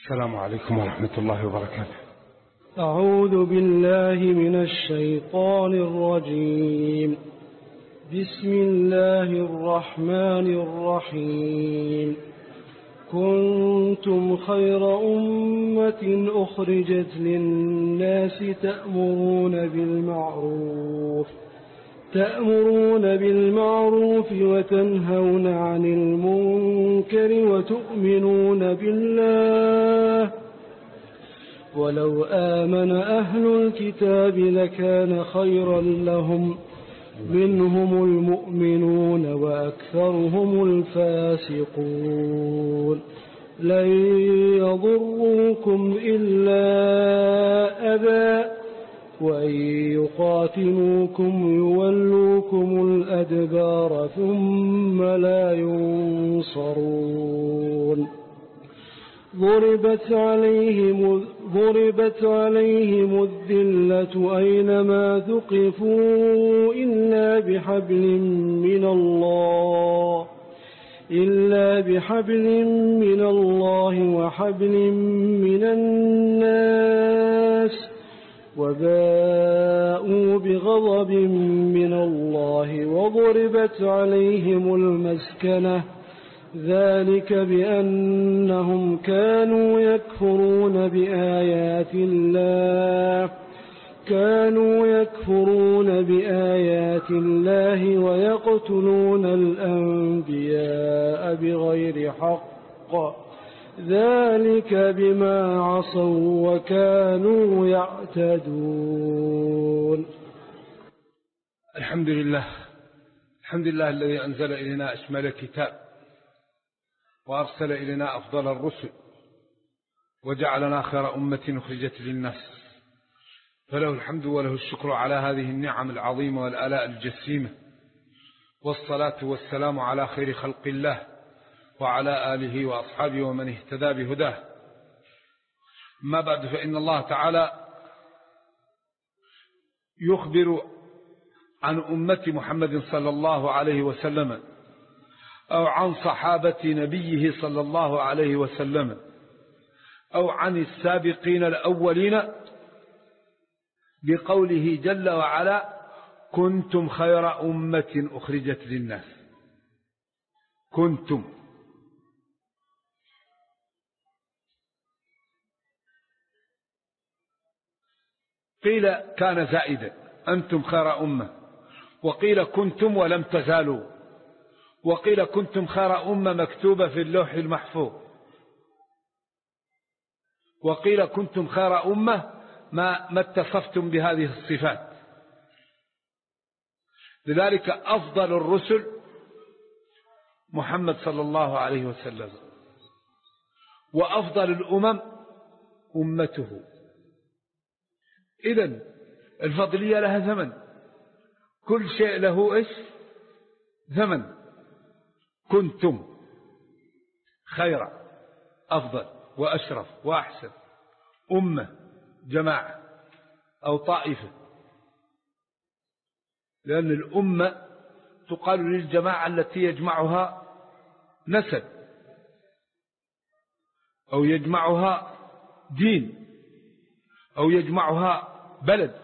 السلام عليكم ورحمة الله وبركاته. أعوذ بالله من الشيطان الرجيم. بسم الله الرحمن الرحيم. كنتم خير أمة أخرجت للناس تأمرون بالمعروف وتنهون عن المنكر وتؤمنون بالله. ولو آمن أهل الكتاب لكان خيرا لهم، منهم المؤمنون وأكثرهم الفاسقون. لن يضروكم إلا أذى، وإن يقاتلوكم يولوكم الأدبار ثم لا ينصرون. ضربت عليهم الذلة أينما ثقفوا إلا بحبل من الله وحبل من الناس، وباءوا بغضب من الله وضربت عليهم المسكنة، ذلك بأنهم كانوا يكفرون بآيات الله ويقتلون الأنبياء بغير حق، ذلك بما عصوا وكانوا يعتدون. الحمد لله الذي أنزل إلينا أشمل الكتاب، وأرسل إلينا أفضل الرسل، وجعلنا خير أمة أخرجت للناس، فله الحمد وله الشكر على هذه النعم العظيمة والآلاء الجسيمة، والصلاة والسلام على خير خلق الله وعلى آله وأصحابه ومن اهتدى بهداه. ما بعد، فإن الله تعالى يخبر عن أمة محمد صلى الله عليه وسلم، أو عن صحابة نبيه صلى الله عليه وسلم، أو عن السابقين الأولين، بقوله جل وعلا: كنتم خير أمة أخرجت للناس. كنتم، قيل كان زائدا، أنتم خير أمة، وقيل كنتم ولم تزالوا، وقيل كنتم خير أمة مكتوبة في اللوح المحفوظ، وقيل كنتم خير أمة ما اتصفتم بهذه الصفات. لذلك أفضل الرسل محمد صلى الله عليه وسلم، وأفضل الأمم أمته. إذن الفضلية لها ثمن، كل شيء له ثمن. كنتم خير، أفضل وأشرف وأحسن أمة، جماعة أو طائفة، لأن الأمة تقال للجماعة التي يجمعها نسب أو يجمعها دين أو يجمعها بلد.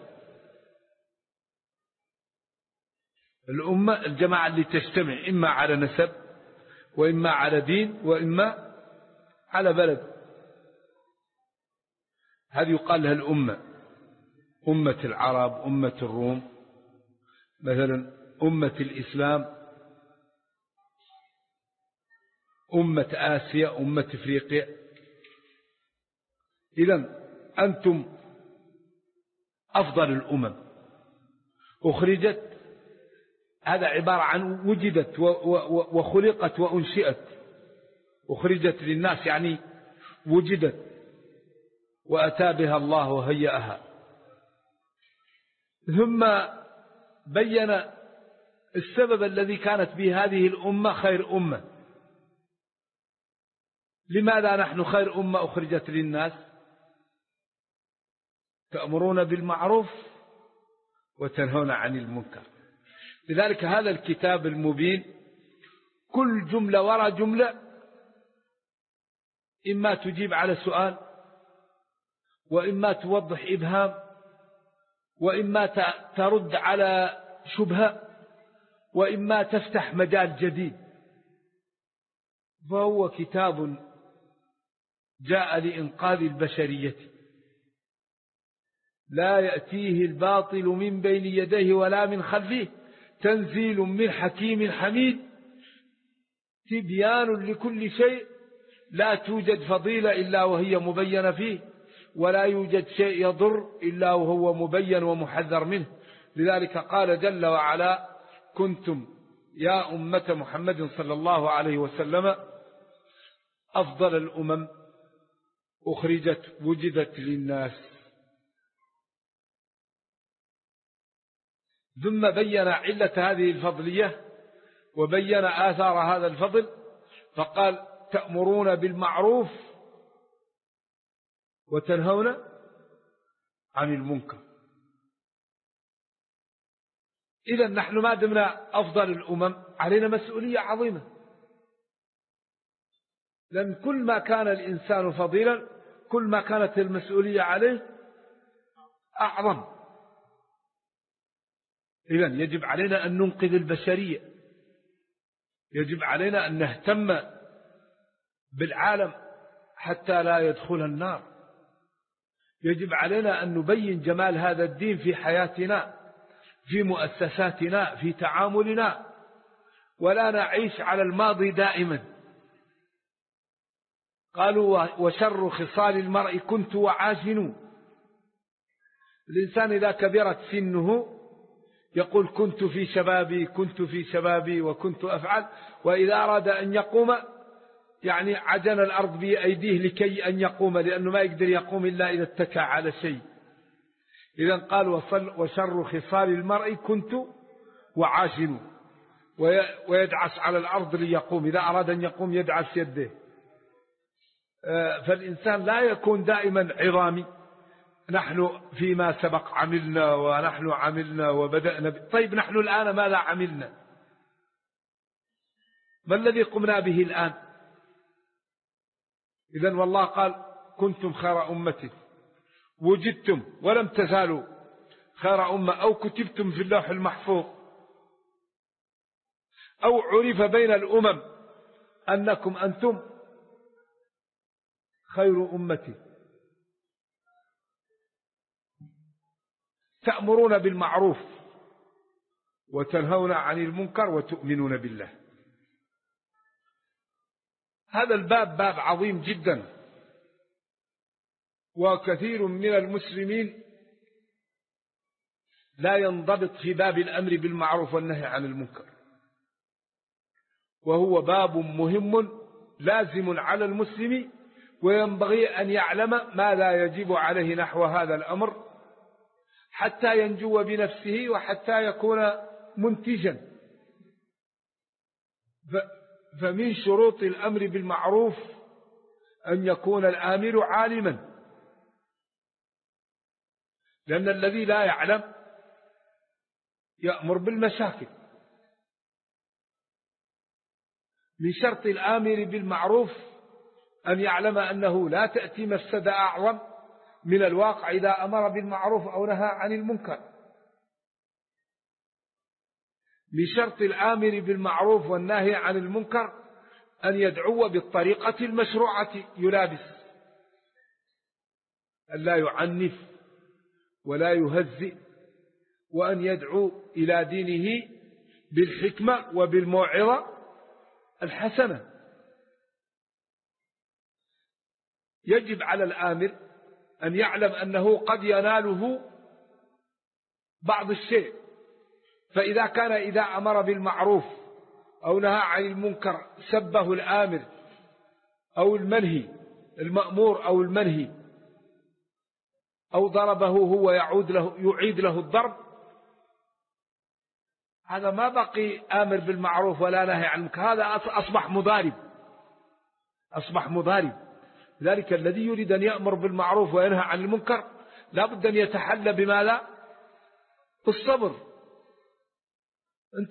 الأمة الجماعة اللي تجتمع إما على نسب، وإما على دين، وإما على بلد، هذه يقال لها الأمة. أمة العرب، أمة الروم مثلا، أمة الإسلام، أمة آسيا، أمة إفريقيا. إذن أنتم أفضل الأمم أخرجت، هذا عبارة عن وجدت وخلقت وأنشئت. أخرجت للناس يعني وجدت وأتى بها الله وهيأها. ثم بين السبب الذي كانت به هذه الأمة خير أمة. لماذا نحن خير أمة أخرجت للناس؟ تأمرون بالمعروف وتنهون عن المنكر. لذلك هذا الكتاب المبين كل جملة وراء جملة إما تجيب على سؤال، وإما توضح إبهام، وإما ترد على شبهة، وإما تفتح مجال جديد. فهو كتاب جاء لإنقاذ البشرية، لا يأتيه الباطل من بين يديه ولا من خلفه، تنزيل من حكيم حميد، تبيان لكل شيء، لا توجد فضيلة إلا وهي مبينة فيه، ولا يوجد شيء يضر إلا وهو مبين ومحذر منه. لذلك قال جل وعلا: كنتم يا أمة محمد صلى الله عليه وسلم أفضل الأمم أخرجت وجدت للناس. ثم بين علة هذه الفضلية وبين آثار هذا الفضل، فقال: تأمرون بالمعروف وتنهون عن المنكر. إذا نحن ما دمنا أفضل الأمم علينا مسؤولية عظيمة، لأن كل ما كان الإنسان فضيلا كل ما كانت المسؤولية عليه أعظم. إذا يجب علينا أن ننقذ البشرية، يجب علينا أن نهتم بالعالم حتى لا يدخل النار، يجب علينا أن نبين جمال هذا الدين في حياتنا، في مؤسساتنا، في تعاملنا، ولا نعيش على الماضي دائما. قالوا: وشر خصال المرء كنت وعاشن. الإنسان إذا كبرت سنه يقول: كنت في شبابي، كنت في شبابي وكنت أفعل. وإذا أراد أن يقوم يعني عجن الأرض بأيديه لكي أن يقوم، لأنه ما يقدر يقوم إلا إذا اتكى على شيء. إذن قال: وشر خصال المرء كنت وعاشن، ويدعس على الأرض ليقوم، إذا أراد أن يقوم يدعس يده. فالإنسان لا يكون دائما عظامي، نحن فيما سبق عملنا ونحن عملنا وبدأنا طيب نحن الآن ماذا عملنا؟ ما الذي قمنا به الآن؟ إذن والله قال: كنتم خير أمة وجدتم ولم تزالوا خير أمة، أو كتبتم في اللوح المحفوظ، أو عرف بين الأمم أنكم أنتم خير أمة. تأمرون بالمعروف وتنهون عن المنكر وتؤمنون بالله. هذا الباب باب عظيم جدا، وكثير من المسلمين لا ينضبط في باب الأمر بالمعروف والنهي عن المنكر، وهو باب مهم لازم على المسلم، وينبغي أن يعلم ما لا يجب عليه نحو هذا الأمر حتى ينجو بنفسه وحتى يكون منتجا. فمن شروط الأمر بالمعروف أن يكون الآمر عالما، لأن الذي لا يعلم يأمر بالمشاكل. من شرط الآمر بالمعروف أن يعلم أنه لا تأتي مفسدة أعظم من الواقع إذا أمر بالمعروف أو نهى عن المنكر. من شرط الآمر بالمعروف والنهي عن المنكر أن يدعو بالطريقة المشروعة، يلابس، أن لا يعنف ولا يهزئ، وأن يدعو إلى دينه بالحكمة وبالموعظة الحسنة. يجب على الآمر أن يعلم أنه قد يناله بعض الشيء، فإذا كان إذا أمر بالمعروف أو نهى عن المنكر سبه الآمر أو المنهي، المأمور أو المنهي، أو ضربه هو يعيد له الضرب، هذا ما بقي آمر بالمعروف ولا نهي عن المنكر، هذا أصبح مضارب. لذلك الذي يريد أن يأمر بالمعروف وينهى عن المنكر لا بد أن يتحلى بماذا؟ بالصبر.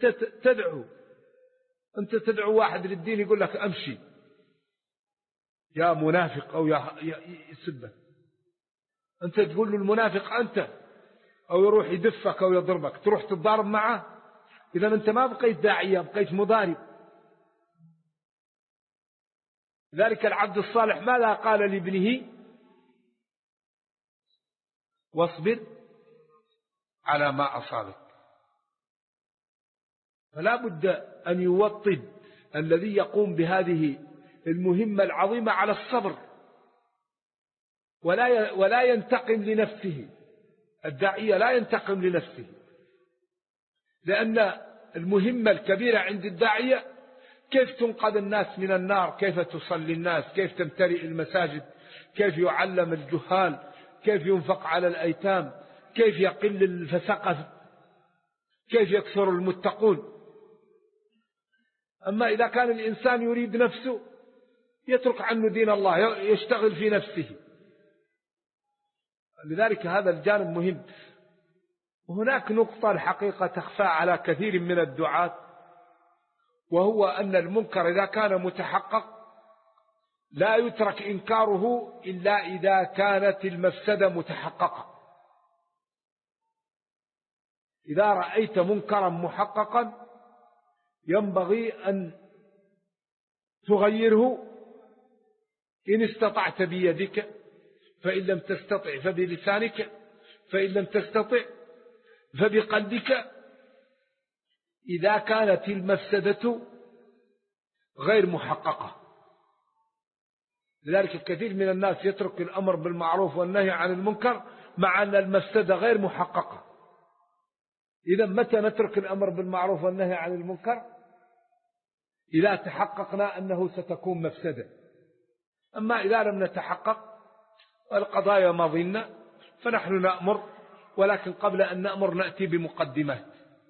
أنت تدعو واحد للدين يقول لك أمشي، يا منافق أو يسبك، أنت تقول له المنافق أنت، أو يروح يدفك أو يضربك تروح تتضارب معه. إذا أنت ما بقيت داعية، بقيت مضارب. ذلك العبد الصالح ماذا قال لابنه؟ واصبر على ما أصابك. فلا بد أن يوطد الذي يقوم بهذه المهمة العظيمة على الصبر، ولا ينتقم لنفسه. الداعية لا ينتقم لنفسه، لأن المهمة الكبيرة عند الداعية كيف تنقذ الناس من النار، كيف تصلي الناس، كيف تمتلئ المساجد، كيف يعلم الجهال، كيف ينفق على الأيتام، كيف يقل الفسقة، كيف يكثر المتقون. أما إذا كان الإنسان يريد نفسه يترك عنه دين الله، يشتغل في نفسه. لذلك هذا الجانب مهم. وهناك نقطة الحقيقة تخفى على كثير من الدعاة، وهو أن المنكر إذا كان متحقق لا يترك إنكاره إلا إذا كانت المفسدة متحققة. إذا رأيت منكرا محققا ينبغي أن تغيره إن استطعت بيدك، فإن لم تستطع فبلسانك، فإن لم تستطع فبقلبك، إذا كانت المفسدة غير محققة. لذلك كثير من الناس يترك الأمر بالمعروف والنهي عن المنكر مع أن المفسدة غير محققة. إذا متى نترك الأمر بالمعروف والنهي عن المنكر؟ إذا تحققنا أنه ستكون مفسدة. أما إذا لم نتحقق القضايا ماضينا فنحن نأمر، ولكن قبل أن نأمر نأتي بمقدمات.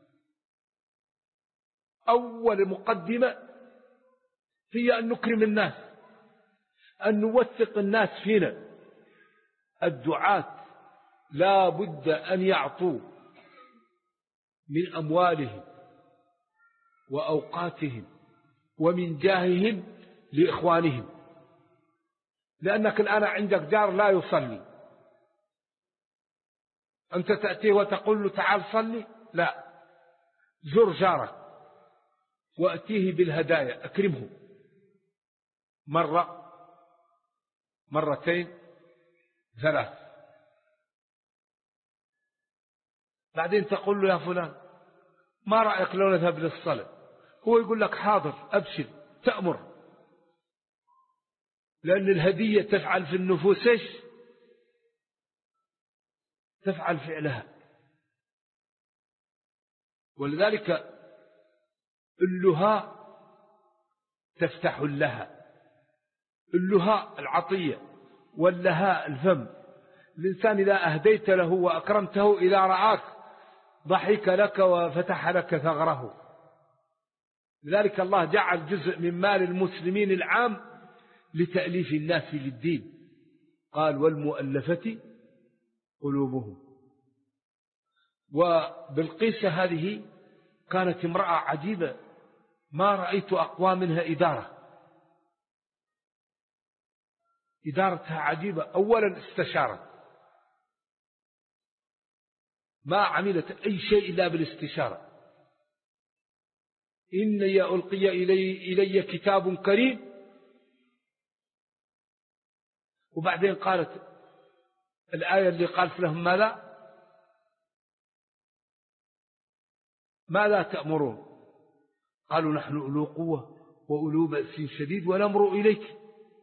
أول مقدمة هي أن نكرم الناس، أن نوثق الناس فينا. الدعاة لا بد أن يعطوا من أموالهم وأوقاتهم ومن جاههم لإخوانهم. لأنك الآن عندك جار لا يصلي، أنت تأتيه وتقول له تعال صلي؟ لا، زر جارك وأتيه بالهدايا، أكرمه مرة، مرتين، ثلاث. بعدين تقول له يا فلان ما رأيك لو نذهب للصلاة؟ هو يقول لك حاضر أبشر، تأمر. لأن الهدية تفعل في النفوس إيش؟ تفعل فعلها. ولذلك اللهاء تفتح اللها، اللهاء العطية، واللهاء الفم. الإنسان إذا أهديت له وأكرمته إذا رآك ضحك لك وفتح لك ثغره. لذلك الله جعل جزء من مال المسلمين العام لتأليف الناس للدين، قال والمؤلفة قلوبهم. وبالقيسة هذه كانت امرأة عجيبة ما رأيت أقوى منها إدارتها عجيبة. أولا استشارت، ما عملت أي شيء إلا بالاستشارة. إني ألقي إلي كتاب كريم. وبعدين قالت الآية اللي قالت لهم ماذا تأمرون؟ قالوا نحن أولو قوة وأولو بأس شديد ونمر إليك.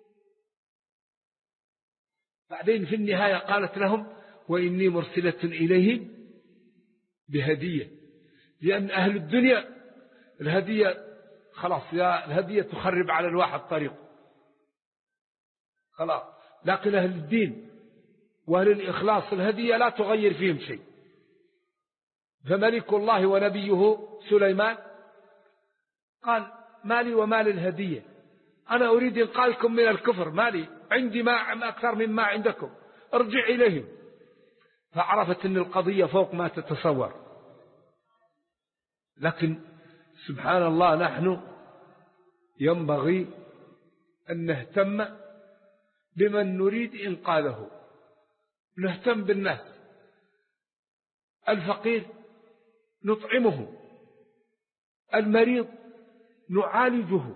بعدين في النهاية قالت لهم وإني مرسلة إليهم بهدية، لأن أهل الدنيا الهدية خلاص، يا الهدية تخرب على الواحد طريق خلاص، لكن أهل الدين وأهل الإخلاص الهدية لا تغير فيهم شيء. فملك الله ونبيه سليمان قال مالي ومال الهدية، أنا أريد إنقاذكم من الكفر، مالي عندي ما أكثر مما عندكم، ارجع إليهم. فعرفت أن القضية فوق ما تتصور. لكن سبحان الله نحن ينبغي أن نهتم بمن نريد إنقاذه، نهتم بالناس. الفقير نطعمه، المريض نعالجه،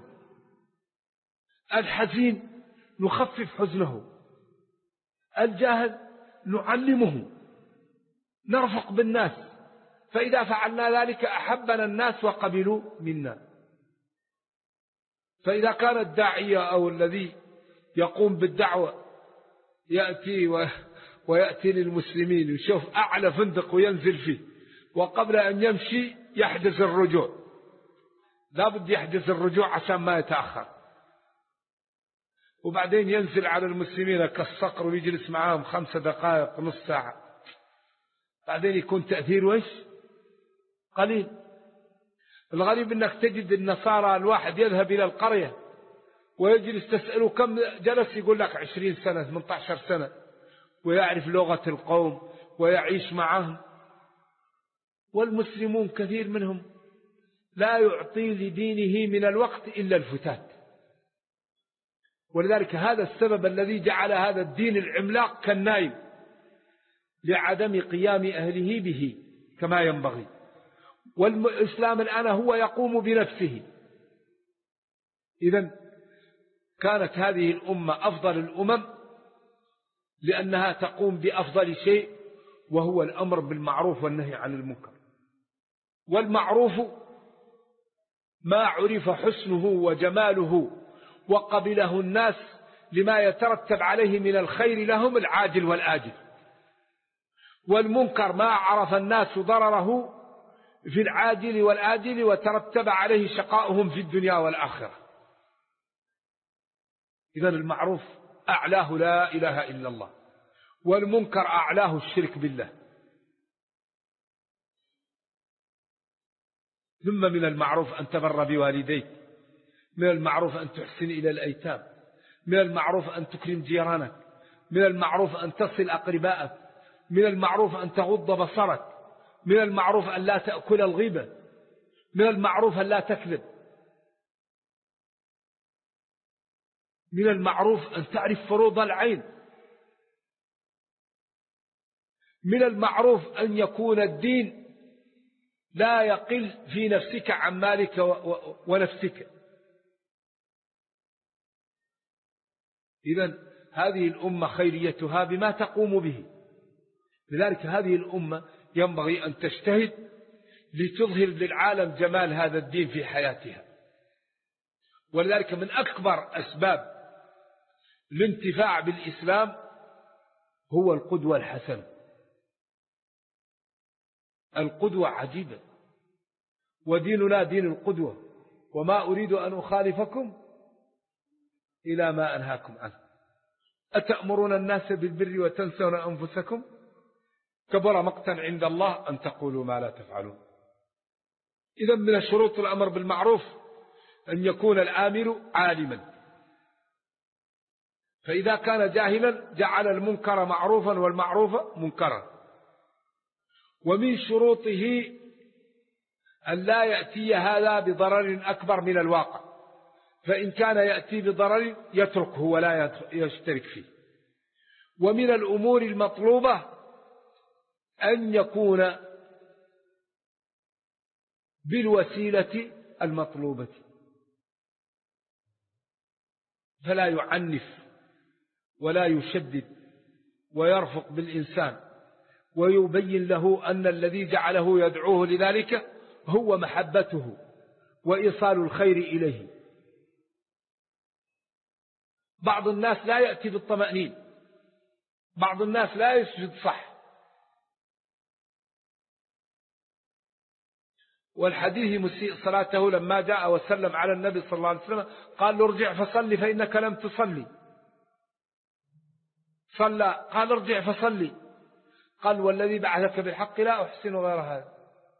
الحزين نخفف حزنه، الجاهل نعلمه، نرفق بالناس. فإذا فعلنا ذلك أحبنا الناس وقبلوا منا. فإذا كان الداعية أو الذي يقوم بالدعوة ويأتي للمسلمين يشوف أعلى فندق وينزل فيه، وقبل أن يمشي يحجز الرجوع، لا بد يحجز الرجوع عشان ما يتأخر، وبعدين ينزل على المسلمين كالصقر ويجلس معهم 5 دقائق نص ساعة، بعدين يكون تأثير وإيش قليل. الغريب أنك تجد النصارى الواحد يذهب إلى القرية ويجلس تسأله كم جلس، يقول لك 20 سنة 18 سنة، ويعرف لغة القوم ويعيش معهم. والمسلمون كثير منهم لا يعطي لدينه من الوقت إلا الفتات. ولذلك هذا السبب الذي جعل هذا الدين العملاق كالنايم، لعدم قيام أهله به كما ينبغي. والإسلام الآن هو يقوم بنفسه. إذن كانت هذه الأمة أفضل الأمم لأنها تقوم بأفضل شيء، وهو الأمر بالمعروف والنهي عن المنكر. والمعروف ما عرف حسنه وجماله وقبله الناس لما يترتب عليه من الخير لهم العاجل والآجل. والمنكر ما عرف الناس ضرره في العاجل والآجل وترتب عليه شقاؤهم في الدنيا والآخرة. إذن المعروف أعلاه لا إله إلا الله، والمنكر أعلاه الشرك بالله. ثم من المعروف أن تبر بوالديك، من المعروف أن تحسن إلى الأيتام، من المعروف أن تكرم جيرانك، من المعروف أن تصل أقربائك، من المعروف أن تغض بصرك، من المعروف أن لا تأكل الغيبة، من المعروف أن لا تكذب، من المعروف أن تعرف فروض العين، من المعروف أن يكون الدين لا يقل في نفسك عن مالك ونفسك. إذن هذه الأمة خيريتها بما تقوم به. لذلك هذه الأمة ينبغي أن تجتهد لتظهر للعالم جمال هذا الدين في حياتها. ولذلك من أكبر أسباب الانتفاع بالإسلام هو القدوة الحسنة. القدوة عجيبة، وديننا دين القدوة، وما أريد أن أخالفكم إلى ما أنهاكم عنه. أتأمرون الناس بالبر وتنسون أنفسكم كبر مقتا عند الله أن تقولوا ما لا تفعلون. إذن من الشروط الأمر بالمعروف أن يكون الآمر عالما، فإذا كان جاهلا جعل المنكر معروفا والمعروف منكرا. ومن شروطه أن لا يأتي هذا بضرر أكبر من الواقع، فإن كان يأتي بضرر يتركه ولا يشترك فيه. ومن الأمور المطلوبة أن يكون بالوسيلة المطلوبة، فلا يعنف ولا يشدد، ويرفق بالإنسان ويبين له أن الذي جعله يدعوه لذلك هو محبته وإيصال الخير إليه. بعض الناس لا يأتي بالطمأنين، بعض الناس لا يسجد صح. والحديث مسيء صلاته لما جاء وسلم على النبي صلى الله عليه وسلم قال له ارجع فصلي فإنك لم تصلي. صلى، قال ارجع فصلي، قال والذي بعثك بالحق لا أحسن غير هذا.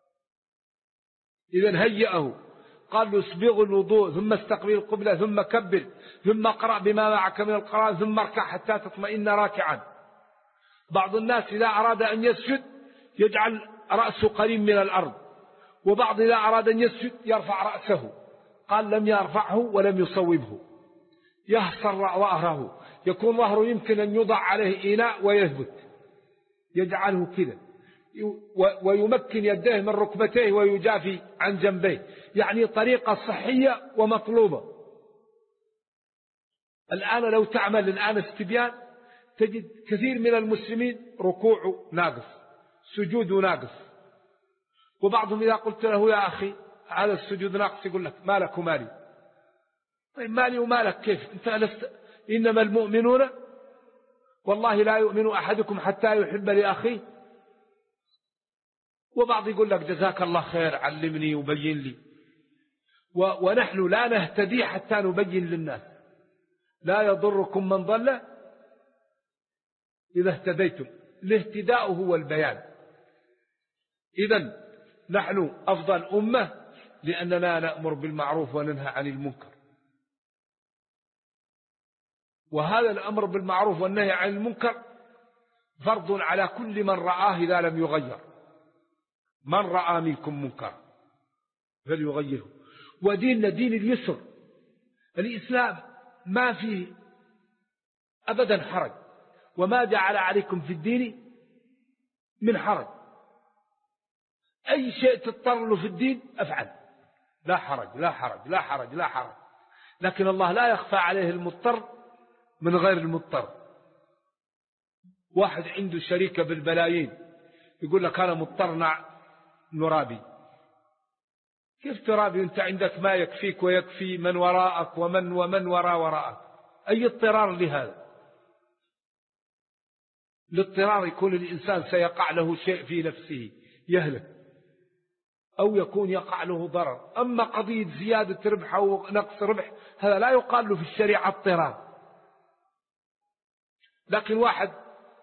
إذن هيئه، قال له اسبغ الوضوء ثم استقبل القبلة ثم كبر ثم اقرأ بما معك من القرآن ثم اركع حتى تطمئن راكعا. بعض الناس إذا أراد أن يسجد يجعل رأسه قريب من الأرض، وبعض إذا أراد أن يسجد يرفع رأسه، قال لم يرفعه ولم يصوبه، يهصر ظهره، يكون ظهره يمكن أن يوضع عليه إناء ويثبت، يجعله كذا، ويمكن يديه من ركبتيه ويجافي عن جنبيه، يعني طريقة صحية ومطلوبة. الآن لو تعمل الآن استبيان تجد كثير من المسلمين ركوعه ناقص، سجوده ناقص، وبعضهم إذا قلت له يا أخي هذا السجود ناقص يقول لك مالك ومالي. طيب مالي ومالك كيف؟ أنت إنما المؤمنون والله لا يؤمن أحدكم حتى يحب لأخيه. وبعض يقول لك جزاك الله خير علمني وبين لي، ونحن لا نهتدي حتى نبين للناس. لا يضركم من ضل إذا اهتديتم، الاهتداء هو البيان. إذن نحن أفضل أمة لأننا نأمر بالمعروف وننهى عن المنكر، وهذا الأمر بالمعروف والنهي عن المنكر فرض على كل من رآه إذا لم يغير. من رأى منكم منكر فليغيره. وديننا دين اليسر، الإسلام ما فيه أبدا حرج، وما جعل عليكم في الدين من حرج. أي شيء تضطر له في الدين أفعل، لا حرج لا حرج لا حرج لا حرج. لكن الله لا يخفى عليه المضطر من غير المضطر. واحد عنده شركة بالبلايين يقول لك أنا مضطر نرابي. كيف ترابي أنت عندك ما يكفيك ويكفي من وراءك ومن وراءك؟ أي اضطرار لهذا؟ الاضطرار يكون الإنسان سيقع له شيء في نفسه يهلك، أو يكون يقع له ضرر. أما قضية زيادة ربح أو نقص ربح هذا لا يقال له في الشريعة اضطرار. لكن واحد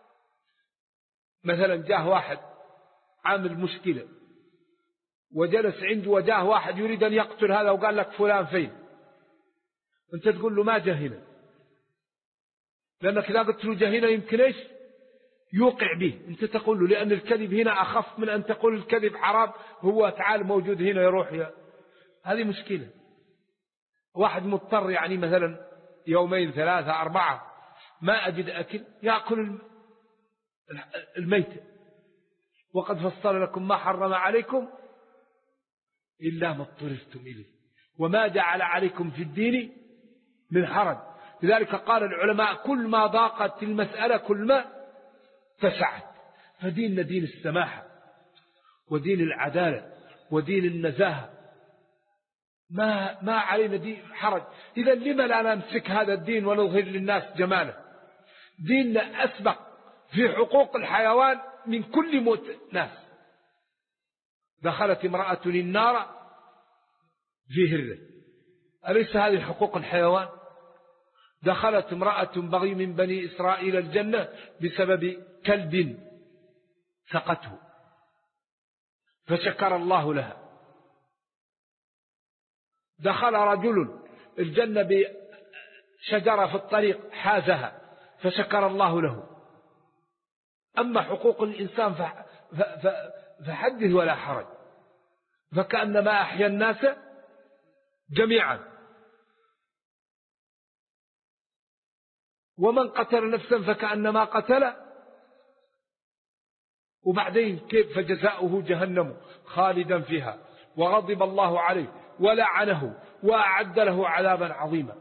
مثلا جاه واحد عامل مشكلة وجلس عنده، وجاه واحد يريد أن يقتل هذا وقال لك فلان فين، أنت تقول له ما جهنا، لأنك إذا قلت له جهنا يمكن إيش يوقع به. أنت تقول له لأن الكذب هنا أخف من أن تقول الكذب حرام، هو تعال موجود هنا يروح هذه مشكلة. واحد مضطر يعني مثلا يومين ثلاثة أربعة ما أجد أكل، يأكل الميت. وقد فصل لكم ما حرم عليكم إلا ما اضطررتم إليه وما جعل عليكم في الدين من حرج. لذلك قال العلماء كل ما ضاقت المسألة كل ما تسعت. فديننا دين السماحة ودين العدالة ودين النزاهة، ما علينا دين حرج. إذا لما لا نمسك هذا الدين ونظهر للناس جماله؟ ديننا أسبق في حقوق الحيوان من كل ناس. دخلت امرأة النار في هرة، أليس هذه حقوق الحيوان؟ دخلت امرأة بغي من بني إسرائيل الجنة بسبب كلب سقته فشكر الله لها. دخل رجل الجنة بشجرة في الطريق حازها فشكر الله له. أما حقوق الإنسان فحدث ولا حرج، فكأنما أحيا الناس جميعا. ومن قتل نفسا فكأنما قتل. وبعدين كيف؟ فجزاؤه جهنم خالدا فيها وغضب الله عليه ولعنه وأعد له عذابا عظيما.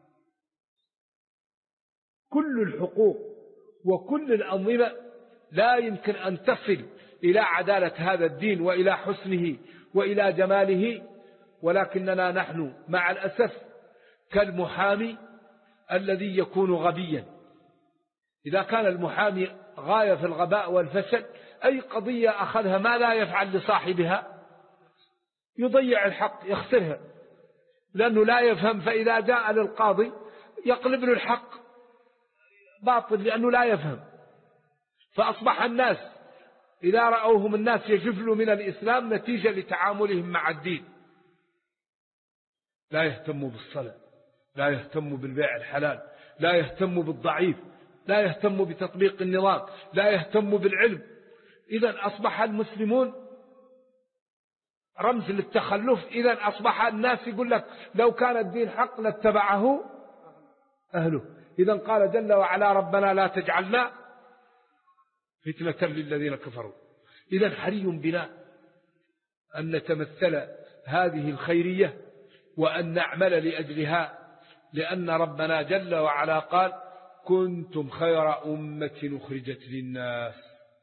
كل الحقوق وكل الأنظمة لا يمكن أن تصل إلى عدالة هذا الدين وإلى حسنه وإلى جماله، ولكننا نحن مع الأسف كالمحامي الذي يكون غبيا. إذا كان المحامي غاية في الغباء والفشل، أي قضية أخذها ما لا يفعل لصاحبها؟ يضيع الحق، يخسرها، لأنه لا يفهم. فإذا جاء للقاضي يقلب له الحق باطل لأنه لا يفهم. فأصبح الناس إذا رأوهم الناس يجفلوا من الإسلام نتيجة لتعاملهم مع الدين. لا يهتموا بالصلاة، لا يهتموا بالبيع الحلال، لا يهتموا بالضعيف، لا يهتموا بتطبيق النظام، لا يهتموا بالعلم. إذن أصبح المسلمون رمز للتخلف. إذن أصبح الناس يقول لك لو كان الدين حق لاتبعه أهله. إذن قال جل وعلا ربنا لا تجعلنا فتنة للذين كفروا. إذن حري بنا أن نتمثل هذه الخيرية وأن نعمل لأجلها، لأن ربنا جل وعلا قال كنتم خير أمة أخرجت للناس.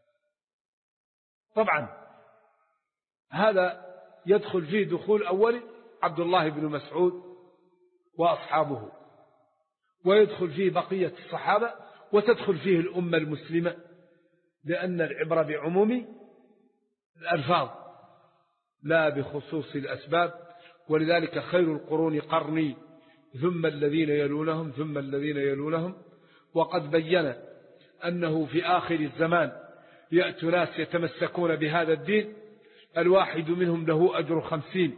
طبعا هذا يدخل فيه دخول أول عبد الله بن مسعود وأصحابه، ويدخل فيه بقية الصحابة، وتدخل فيه الأمة المسلمة، لأن العبرة بعموم الألفاظ لا بخصوص الأسباب. ولذلك خير القرون قرني ثم الذين يلونهم ثم الذين يلونهم. وقد بين أنه في آخر الزمان يأتي ناس يتمسكون بهذا الدين، الواحد منهم له أجر 50،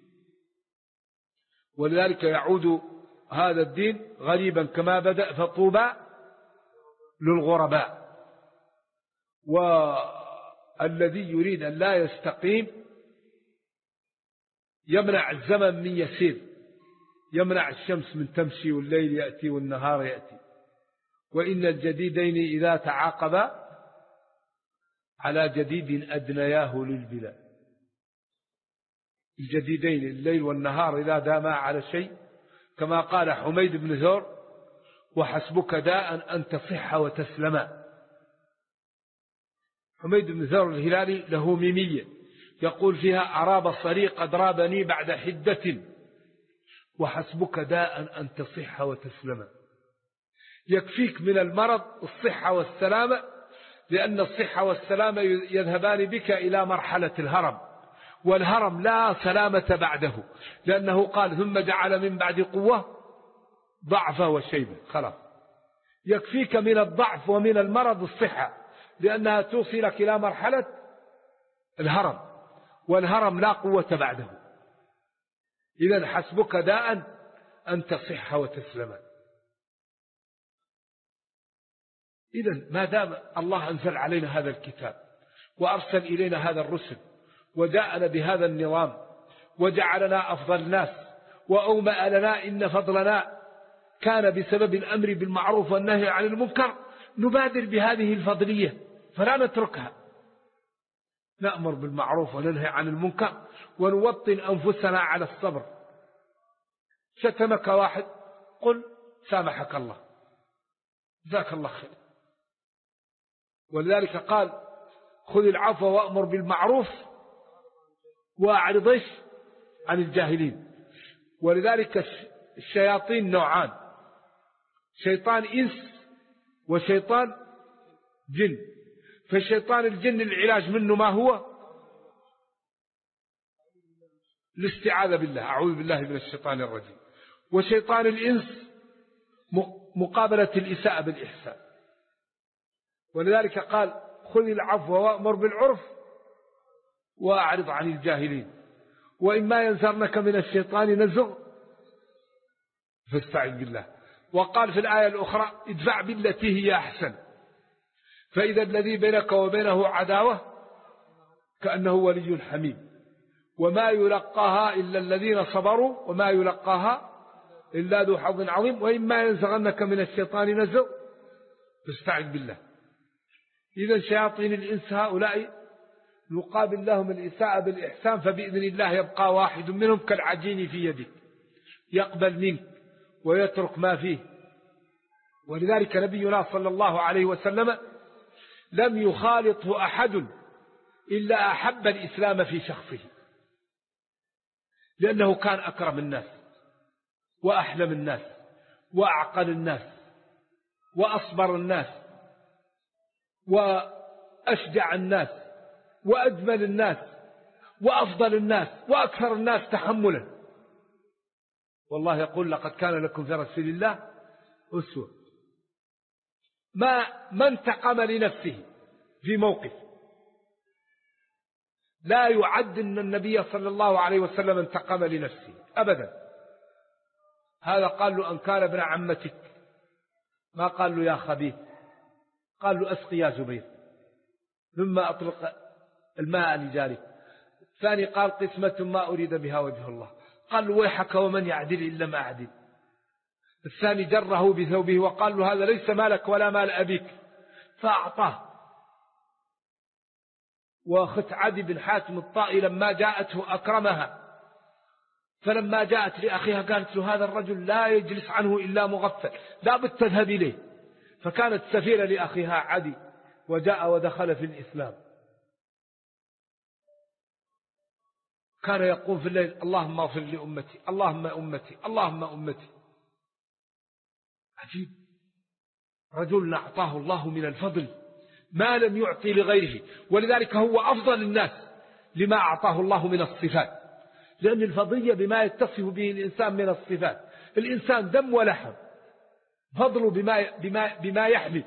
ولذلك يعود هذا الدين غريبا كما بدأ، فطوبى للغرباء. والذي يريد أن لا يستقيم يمنع الزمن من يسير، يمنع الشمس من تمشي والليل يأتي والنهار يأتي. وإن الجديدين إذا تعاقبا على جديد أدنياه للبلاد. الجديدين الليل والنهار إذا داما على شيء، كما قال حميد بن ثور وحسبك داء أن تصح وتسلما. حميد بن ثور الهلالي له ميمية يقول فيها أراب الصريق قد رابني بعد حدة وحسبك داء أن تصح وتسلما. يكفيك من المرض الصحة والسلامة، لأن الصحة والسلامة يذهبان بك إلى مرحلة الهرم، والهرم لا سلامة بعده، لأنه قال ثم جعل من بعد قوة ضعفا وشيبا. خلاص يكفيك من الضعف ومن المرض الصحة، لأنها توصلك إلى مرحلة الهرم، والهرم لا قوة بعده. إذن حسبك داء أن تصح وتسلم. إذن ما دام الله أنزل علينا هذا الكتاب وأرسل إلينا هذا الرسل وجاءنا بهذا النظام وجعلنا أفضل الناس وأومأ لنا إن فضلنا كان بسبب الأمر بالمعروف والنهي عن المنكر، نبادر بهذه الفضلية فلا نتركها، نأمر بالمعروف وننهي عن المنكر ونوطن أنفسنا على الصبر. شتمك واحد قل سامحك الله جزاك الله خير. ولذلك قال خذ العفو وأمر بالمعروف وأعرض عن الجاهلين. ولذلك الشياطين نوعان، شيطان إنس وشيطان جن. فالشيطان الجن العلاج منه ما هو؟ الاستعاذة بالله، أعوذ بالله من الشيطان الرجيم. وشيطان الإنس مقابلة الإساءة بالإحسان. ولذلك قال خذ العفو وأمر بالعرف وأعرض عن الجاهلين، وإما ينزغنك من الشيطان نزغ فاستعذ بالله. وقال في الآية الأخرى ادفع بالتي هي أحسن فإذا الذي بينك وبينه عداوة كأنه ولي حميم وما يلقاها إلا الذين صبروا وما يلقاها إلا ذو حظ عظيم وإما ينزغنك من الشيطان نزغ فاستعذ بالله. إذا شياطين الإنس هؤلاء يقابل لهم الإساءة بالإحسان، فبإذن الله يبقى واحد منهم كالعجين في يدك يقبل منك ويترك ما فيه. ولذلك نبينا صلى الله عليه وسلم لم يخالطه أحد إلا أحب الإسلام في شخصه، لأنه كان أكرم الناس وأحلم الناس وأعقل الناس وأصبر الناس وأشجع الناس وأجمل الناس وأفضل الناس وأكثر الناس تحملا. والله يقول لقد كان لكم في رسول الله أسوة. ما انتقم لنفسه في موقف، لا يعد أن النبي صلى الله عليه وسلم انتقم لنفسه أبدا. هذا قال له أن كان ابن عمتك، ما قال له يا خبيث، قال له أسقي يا زبير ثم أطلق الماء لجارك. ثاني قال قسمة ما أريد بها وجه الله، قال له ويحك ومن يعدل إلا ما أعدل. الثاني جره بثوبه وقال له هذا ليس مالك ولا مال أبيك، فأعطاه. وأخت عدي بن حاتم الطائي لما جاءته أكرمها، فلما جاءت لأخيها قالت له هذا الرجل لا يجلس عنه إلا مغفل، لا بد تذهب إليه. فكانت سفيرة لأخيها عدي، وجاء ودخل في الإسلام. كان يقول في الليل اللهم اغفر لأمتي، اللهم أمتي، اللهم أمتي. عجيب، رجل أعطاه الله من الفضل ما لم يعطي لغيره، ولذلك هو أفضل الناس لما أعطاه الله من الصفات، لأن الفضية بما يتصف به الإنسان من الصفات. الإنسان دم ولحم، فضله بما يحمل.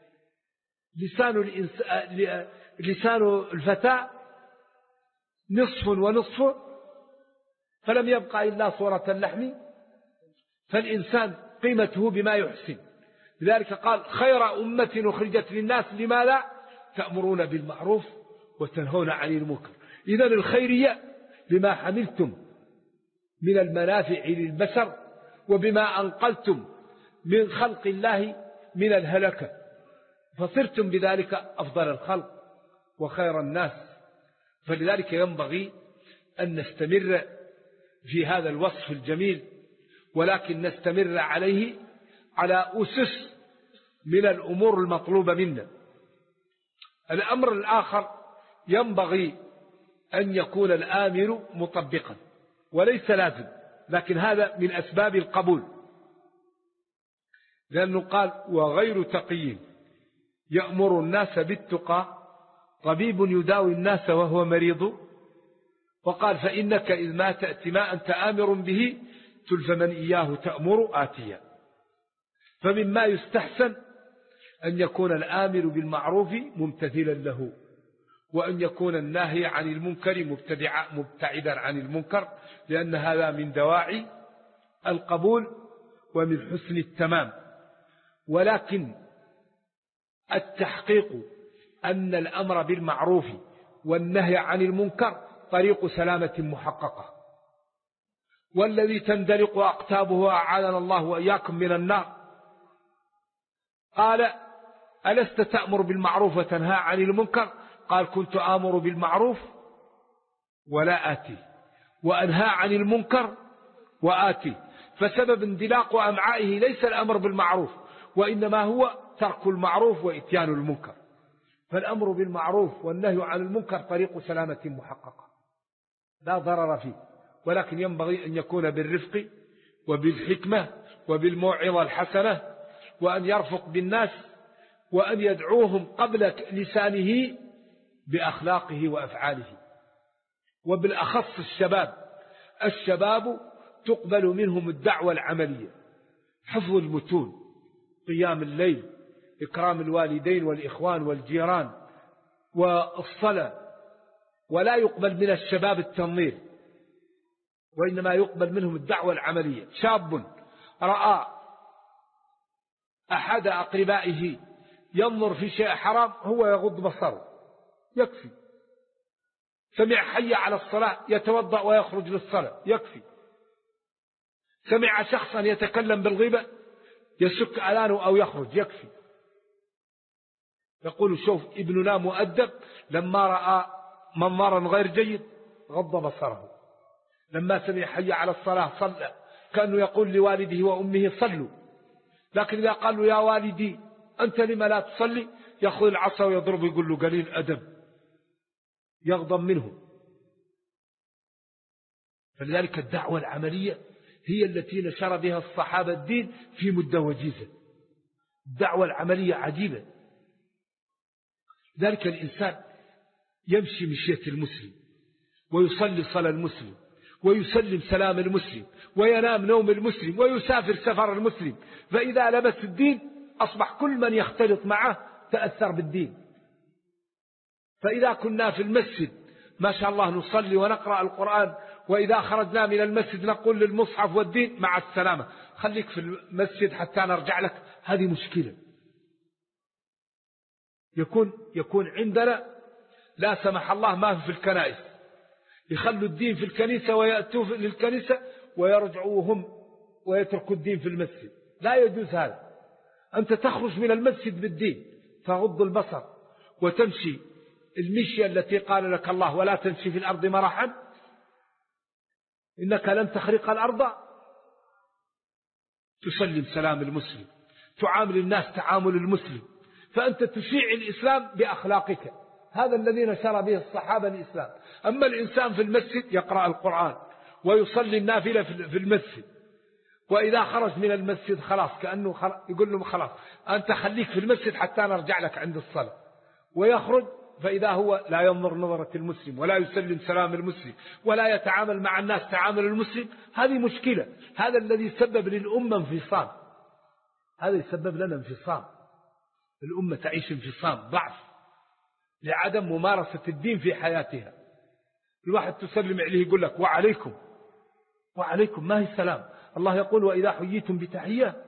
لسان الفتاة نصف ونصف، فلم يبقى إلا صورة اللحم. فالإنسان قيمته بما يحسن. لذلك قال خير أمة أخرجت للناس، لما لا تأمرون بالمعروف وتنهون عن المنكر. إذن الخيرية بما حملتم من المنافع للبشر، وبما أنقلتم من خلق الله من الهلكة، فصرتم بذلك أفضل الخلق وخير الناس. فلذلك ينبغي أن نستمر في هذا الوصف الجميل، ولكن نستمر عليه على أسس من الأمور المطلوبة منا. الأمر الآخر ينبغي أن يكون الآمر مطبقا، وليس لازم، لكن هذا من أسباب القبول، لأنه قال وغير تقي يأمر الناس بالتقى، طبيب يداوي الناس وهو مريض. وقال فإنك إذ ما تأتي ما أنت آمر به تلف من إياه تأمر آتيا. فمما يستحسن أن يكون الآمر بالمعروف ممتثلا له، وأن يكون الناهي عن المنكر مبتعدا عن المنكر، لأن هذا من دواعي القبول ومن حسن التمام. ولكن التحقيق أن الأمر بالمعروف والنهي عن المنكر طريق سلامة محققة، والذي تندلق أقتابه أعاذنا الله وإياكم من النار. قال ألست تأمر بالمعروف وتنهى عن المنكر؟ قال كنت آمر بالمعروف ولا آتي، وأنهى عن المنكر وآتي. فسبب اندلاق أمعائه ليس الأمر بالمعروف، وإنما هو ترك المعروف وإتيان المنكر. فالأمر بالمعروف والنهي عن المنكر طريق سلامة محققة لا ضرر فيه، ولكن ينبغي أن يكون بالرفق وبالحكمة وبالموعظة الحسنة، وأن يرفق بالناس، وأن يدعوهم قبل لسانه بأخلاقه وأفعاله. وبالأخص الشباب تقبل منهم الدعوة العملية، حفظ المتون، قيام الليل، إكرام الوالدين والإخوان والجيران والصلاة. ولا يقبل من الشباب التنظير، وإنما يقبل منهم الدعوة العملية. شاب رأى أحد أقربائه ينظر في شيء حرام هو يغض بصره يكفي. سمع حي على الصلاة يتوضأ ويخرج للصلاة يكفي. سمع شخصا يتكلم بالغيبة يسك أذانه أو يخرج يكفي. يقول شوف ابننا مؤدب، لما رأى منظرا غير جيد غض بصره، لما سمع حي على الصلاة صلى، كأنه يقول لوالده وأمه صلوا. لكن إذا قال له يا والدي أنت لما لا تصلي، يأخذ العصا ويضرب يقول له قليل أدب، يغضب منه. فلذلك الدعوة العملية هي التي نشر بها الصحابة الدين في مدة وجيزة. الدعوة العملية عجيبة. ذلك الإنسان يمشي مشية المسلم، ويصلي صلاة المسلم، ويسلم سلام المسلم، وينام نوم المسلم، ويسافر سفر المسلم. فإذا لبس الدين أصبح كل من يختلط معه تأثر بالدين. فإذا كنا في المسجد ما شاء الله نصلي ونقرأ القرآن، وإذا خرجنا من المسجد نقول للمصحف والدين مع السلامة، خليك في المسجد حتى نرجع لك، هذه مشكلة. يكون عندنا لا سمح الله ما في الكنائس، يخلوا الدين في الكنيسة ويأتوا للكنيسة ويرجعوا هم ويتركوا الدين في المسجد. لا يجوز هذا. أنت تخرج من المسجد بالدين، تغض البصر وتمشي المشي التي قال لك الله ولا تمشي في الأرض مرحا إنك لن تخرق الأرض، تسلم سلام المسلم، تعامل الناس تعامل المسلم، فأنت تشيع الإسلام بأخلاقك. هذا الذي نشر به الصحابة الإسلام. أما الإنسان في المسجد يقرأ القرآن ويصلي النافلة في المسجد، وإذا خرج من المسجد خلاص كأنه يقول لهم خلاص أنت خليك في المسجد حتى نرجع لك عند الصلاة، ويخرج فإذا هو لا ينظر نظرة المسلم ولا يسلم سلام المسلم ولا يتعامل مع الناس تعامل المسلم. هذه مشكلة. هذا الذي سبب للأمة انفصام، هذا يسبب لنا انفصام. الأمة تعيش انفصام، ضعف، لعدم ممارسة الدين في حياتها. الواحد تسلم عليه يقول لك وعليكم، وعليكم ما هي السلام. الله يقول وإذا حييتم بتحية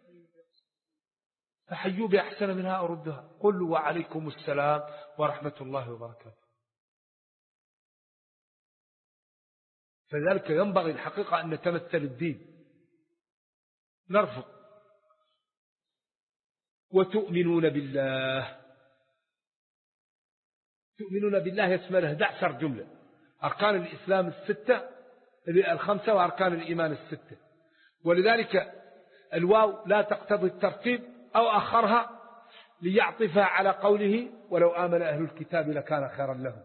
فحيوا بأحسن منها أو ردها، قل وعليكم السلام ورحمة الله وبركاته. فذلك ينبغي الحقيقة أن نتمثل الدين، نرفق. وتؤمنون بالله، تؤمنون بالله يشمل 11 جملة، أركان الإسلام الخمسة وأركان الإيمان 6. ولذلك الواو لا تقتضي الترتيب أو أخرها ليعطفها على قوله ولو آمن أهل الكتاب لكان خيرا لهم.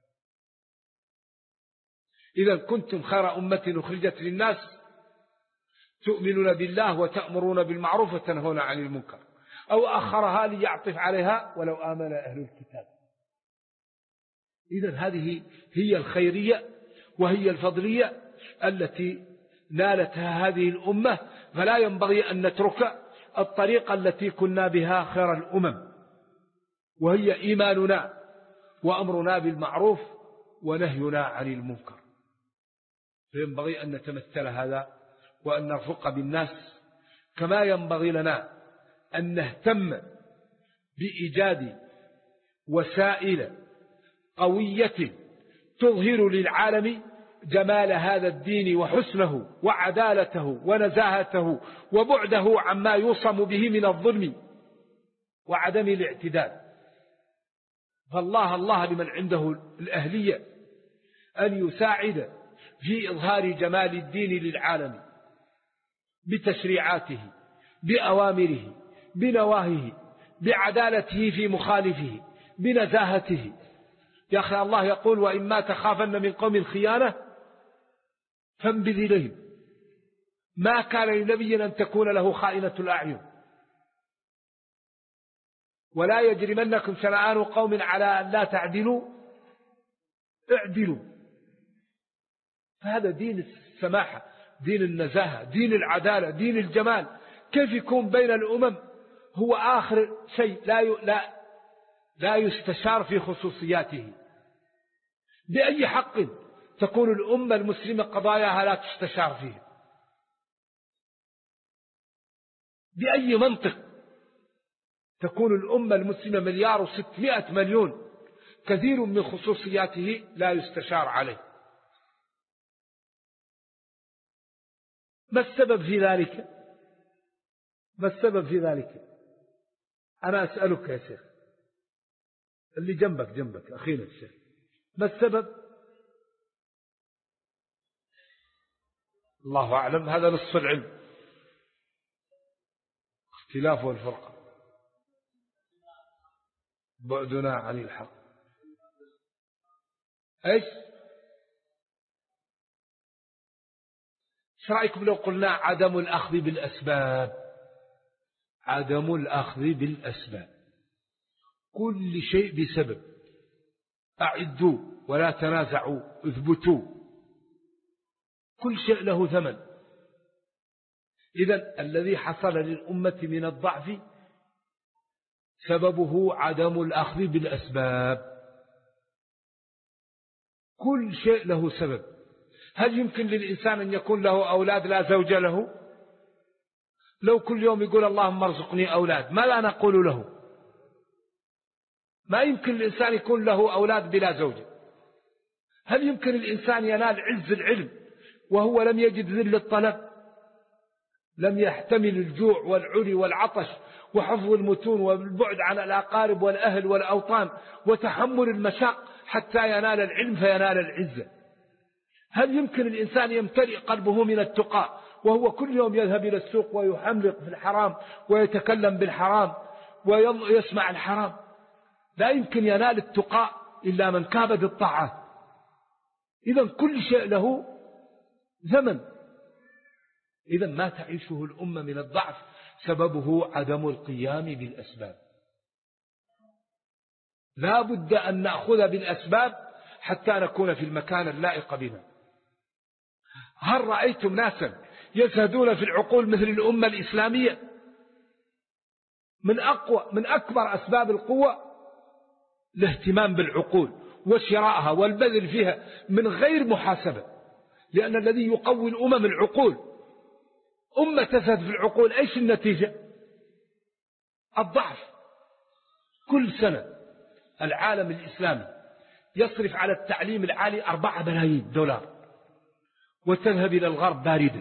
إذا كنتم خير أمة أخرجت للناس تؤمنون بالله وتأمرون بالمعروف وتنهون عن المنكر، أو أخرها ليعطف عليها ولو آمن أهل الكتاب. إذا هذه هي الخيرية وهي الفضلية التي نالتها هذه الأمة، فلا ينبغي أن نترك الطريقة التي كنا بها خير الأمم، وهي إيماننا وأمرنا بالمعروف ونهينا عن المنكر. فينبغي أن نتمثل هذا وأن نرفق بالناس، كما ينبغي لنا أن نهتم بإيجاد وسائل قوية تظهر للعالم جمال هذا الدين وحسنه وعدالته ونزاهته وبعده عما يوصم به من الظلم وعدم الاعتدال. فالله لمن عنده الأهلية أن يساعد في إظهار جمال الدين للعالم بتشريعاته، بأوامره، بنواهيه، بعدالته في مخالفه، بنزاهته. يا أخي الله يقول وإما تخافن من قوم خيانة فانبذ إليهم. ما كان لنبي أن تكون له خائنة الأعين. ولا يجرمنكم شنآن قوم على أن لا تعدلوا اعدلوا. فهذا دين السماحة، دين النزاهة، دين العدالة، دين الجمال. كيف يكون بين الأمم هو آخر شيء لا يستشار في خصوصياته؟ بأي حق تكون الأمة المسلمة قضاياها لا تستشار فيه؟ بأي منطق تكون الأمة المسلمة 1,600,000,000 كثير من خصوصياته لا يستشار عليه؟ ما السبب في ذلك؟ ما السبب في ذلك؟ أنا أسألك يا شيخ، اللي جنبك أخينا الشيخ، ما السبب؟ الله أعلم، هذا نصف العلم، اختلاف والفرقة، بعدنا عن الحق. ايش رأيكم لو قلنا عدم الأخذ بالأسباب؟ عدم الأخذ بالأسباب، كل شيء بسبب. أعدوا ولا تنازعوا، اثبتوا، كل شيء له ثمن. إذن الذي حصل للأمة من الضعف سببه عدم الأخذ بالأسباب. كل شيء له سبب. هل يمكن للإنسان أن يكون له أولاد لا زوج له؟ لو كل يوم يقول اللهم ارزقني أولاد، ما لا نقول له؟ ما يمكن الإنسان يكون له أولاد بلا زوجة. هل يمكن الإنسان ينال عز العلم وهو لم يجد ذل الطلب؟ لم يحتمل الجوع والعري والعطش وحفظ المتون والبعد عن الأقارب والأهل والأوطان وتحمل المشاق حتى ينال العلم فينال العزة. هل يمكن الإنسان يمتلئ قلبه من التقى وهو كل يوم يذهب إلى السوق ويحملق في الحرام ويتكلم بالحرام ويسمع الحرام؟ لا يمكن ينال التقى إلا من كابد الطاعات. إذن كل شيء له زمن. إذن ما تعيشه الأمة من الضعف سببه عدم القيام بالأسباب. لا بد أن نأخذ بالأسباب حتى نكون في المكان اللائق بنا. هل رأيتم ناسا يزهدون في العقول مثل الأمة الإسلامية؟ من أكبر أسباب القوة الاهتمام بالعقول وشراءها والبذل فيها من غير محاسبة، لأن الذي يقوي الأمم العقول. أمة تزهد في العقول إيش النتيجة؟ الضعف. كل سنة العالم الإسلامي يصرف على التعليم العالي 4 بلايين دولار وتذهب إلى الغرب باردة.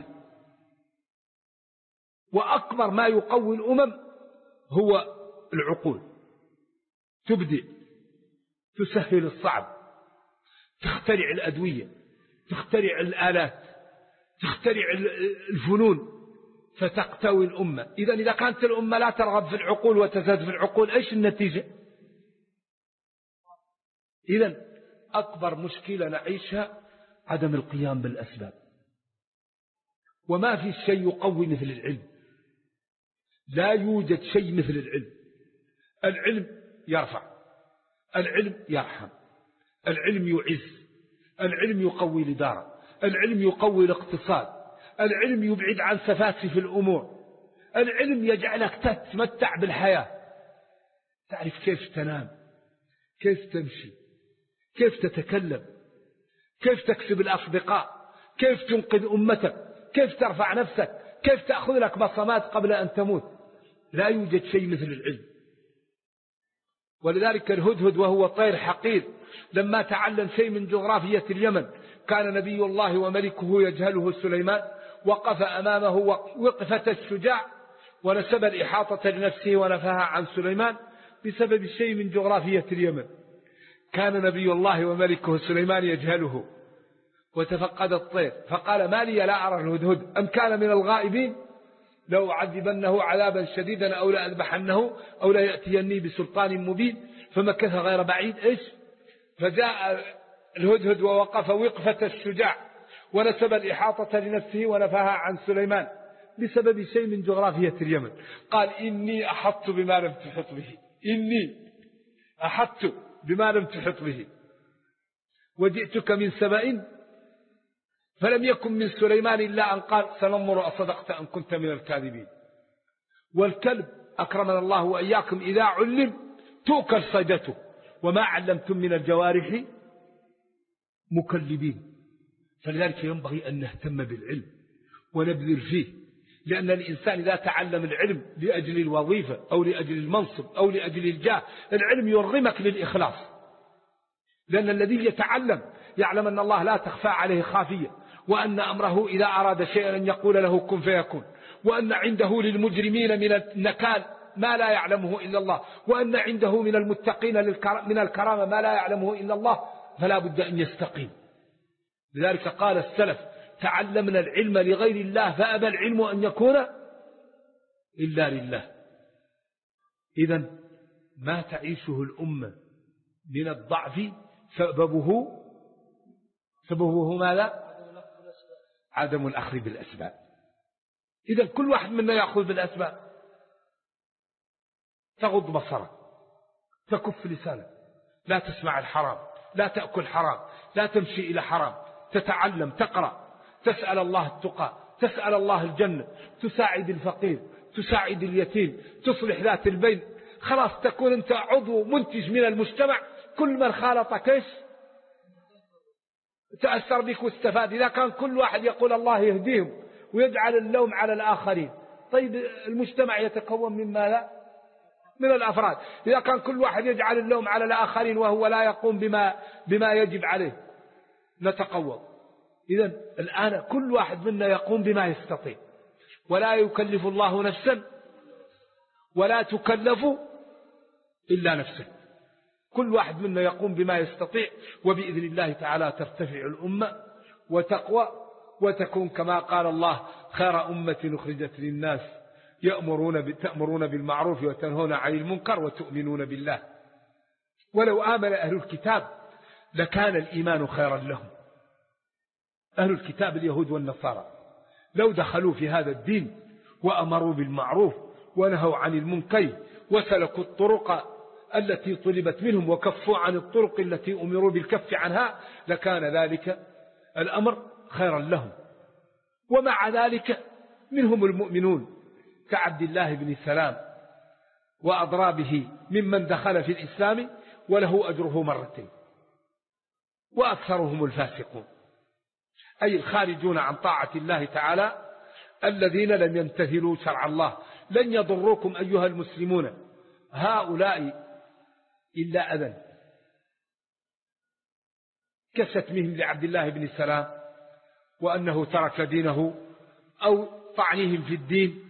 وأكبر ما يقوي الأمم هو العقول. تبدع، تسهل الصعب، تخترع الأدوية، تخترع الآلات، تخترع الفنون فتقتوي الأمة. إذا كانت الأمة لا ترغب في العقول وتزهد في العقول إيش النتيجة؟ إذا أكبر مشكلة نعيشها عدم القيام بالأسباب. وما في شيء يقوي مثل العلم. لا يوجد شيء مثل العلم. العلم يرفع، العلم يرحم، العلم يعز، العلم يقوي الإدارة، العلم يقوي الاقتصاد، العلم يبعد عن سفاسف الأمور، العلم يجعلك تتمتع بالحياة، تعرف كيف تنام، كيف تمشي، كيف تتكلم، كيف تكسب الأصدقاء، كيف تنقذ أمتك، كيف ترفع نفسك، كيف تأخذ لك بصمات قبل أن تموت. لا يوجد شيء مثل العلم. ولذلك الهدهد وهو طير حقير لما تعلم شيء من جغرافية اليمن، كان نبي الله وملكه يجهله سليمان، وقف أمامه وقفة الشجاع ونسب الإحاطة لنفسه ونفاها عن سليمان بسبب شيء من جغرافية اليمن. كان نبي الله وملكه سليمان يجهله وتفقد الطير فقال: ما لي لا أرى الهدهد أم كان من الغائبين؟ لو عذبنه عذابا شديدا أو لأذبحنه أو ليأتيني بسلطان مبين. فمكث غير بعيد إيش؟ فجاء الهدهد ووقف وقفة الشجاع ونسب الإحاطة لنفسه ونفاها عن سليمان بسبب شيء من جغرافية اليمن. قال: إني أحطت بما لم تحط به، إني أحطت بما لم تحط به وجئتك من سبأ. فلم يكن من سليمان إلا أن قال: سننظر أصدقت أن كنت من الكاذبين. والكلب أكرمنا الله وإياكم إذا علم تؤكل صيدته، وما علمتم من الجوارح مكلبين. فلذلك ينبغي أن نهتم بالعلم ونبذل فيه، لأن الإنسان إذا تعلم العلم لأجل الوظيفة أو لأجل المنصب أو لأجل الجاه، العلم يرغمك للإخلاص، لأن الذي يتعلم يعلم أن الله لا تخفى عليه خافية، وأن أمره إذا أراد شيئا أن يقول له كن فيكون، وأن عنده للمجرمين من النكال ما لا يعلمه إلا الله، وأن عنده من المتقين من الكرامة ما لا يعلمه إلا الله، فلا بد أن يستقيم. لذلك قال السلف: تعلمنا العلم لغير الله فأبى العلم أن يكون إلا لله. إذن ما تعيشه الأمة من الضعف سببه ماذا؟ عدم الأخذ بالأسباب. إذن كل واحد منا يأخذ بالأسباب. تغض بصرك، تكف لسانك، لا تسمع الحرام، لا تأكل حرام، لا تمشي إلى حرام، تتعلم، تقرأ، تسأل الله التقى، تسأل الله الجنة، تساعد الفقير، تساعد اليتيم، تصلح ذات البين. خلاص تكون أنت عضو منتج من المجتمع، كل من خالطك إيش؟ تأثر بك واستفاد. إذا كان كل واحد يقول الله يهديهم ويجعل اللوم على الآخرين، طيب المجتمع يتكون من ماذا؟ من الأفراد. إذا كان كل واحد يجعل اللوم على الآخرين وهو لا يقوم بما يجب عليه نتقوى. إذن الآن كل واحد منا يقوم بما يستطيع. ولا يكلف الله نفسا ولا تكلف إلا نفسه. كل واحد منا يقوم بما يستطيع، وبإذن الله تعالى ترتفع الأمة وتقوى وتكون كما قال الله: خير أمة أخرجت للناس تأمرون بالمعروف وتنهون عن المنكر وتؤمنون بالله. ولو آمن أهل الكتاب لكان الإيمان خيرا لهم. أهل الكتاب اليهود والنصارى لو دخلوا في هذا الدين وأمروا بالمعروف ونهوا عن المنكر وسلكوا الطرق التي طلبت منهم وكفوا عن الطرق التي أمروا بالكف عنها لكان ذلك الأمر خيرا لهم. ومع ذلك منهم المؤمنون كعبد الله بن سلام وأضرابه ممن دخل في الإسلام وله أجره مرتين، وأكثرهم الفاسقون، أي الخارجون عن طاعة الله تعالى الذين لم يمتثلوا شرع الله. لن يضروكم أيها المسلمون هؤلاء إلا أذى كشتمهم لعبد الله بن سلام وأنه ترك دينه أو طعنهم في الدين.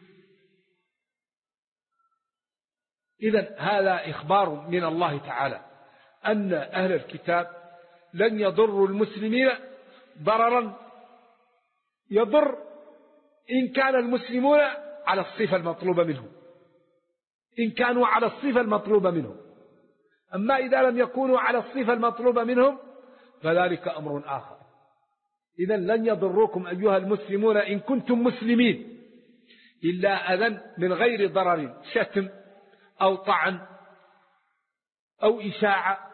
إذن هذا إخبار من الله تعالى أن أهل الكتاب لن يضروا المسلمين ضررا يضر إن كان المسلمون على الصفة المطلوبة منهم، إن كانوا على الصفة المطلوبة منهم. أما إذا لم يكونوا على الصفة المطلوبة منهم فذلك أمر آخر. إذن لن يضركم أيها المسلمون إن كنتم مسلمين إلا أذى من غير ضرر، شتم أو طعن أو إشاعة.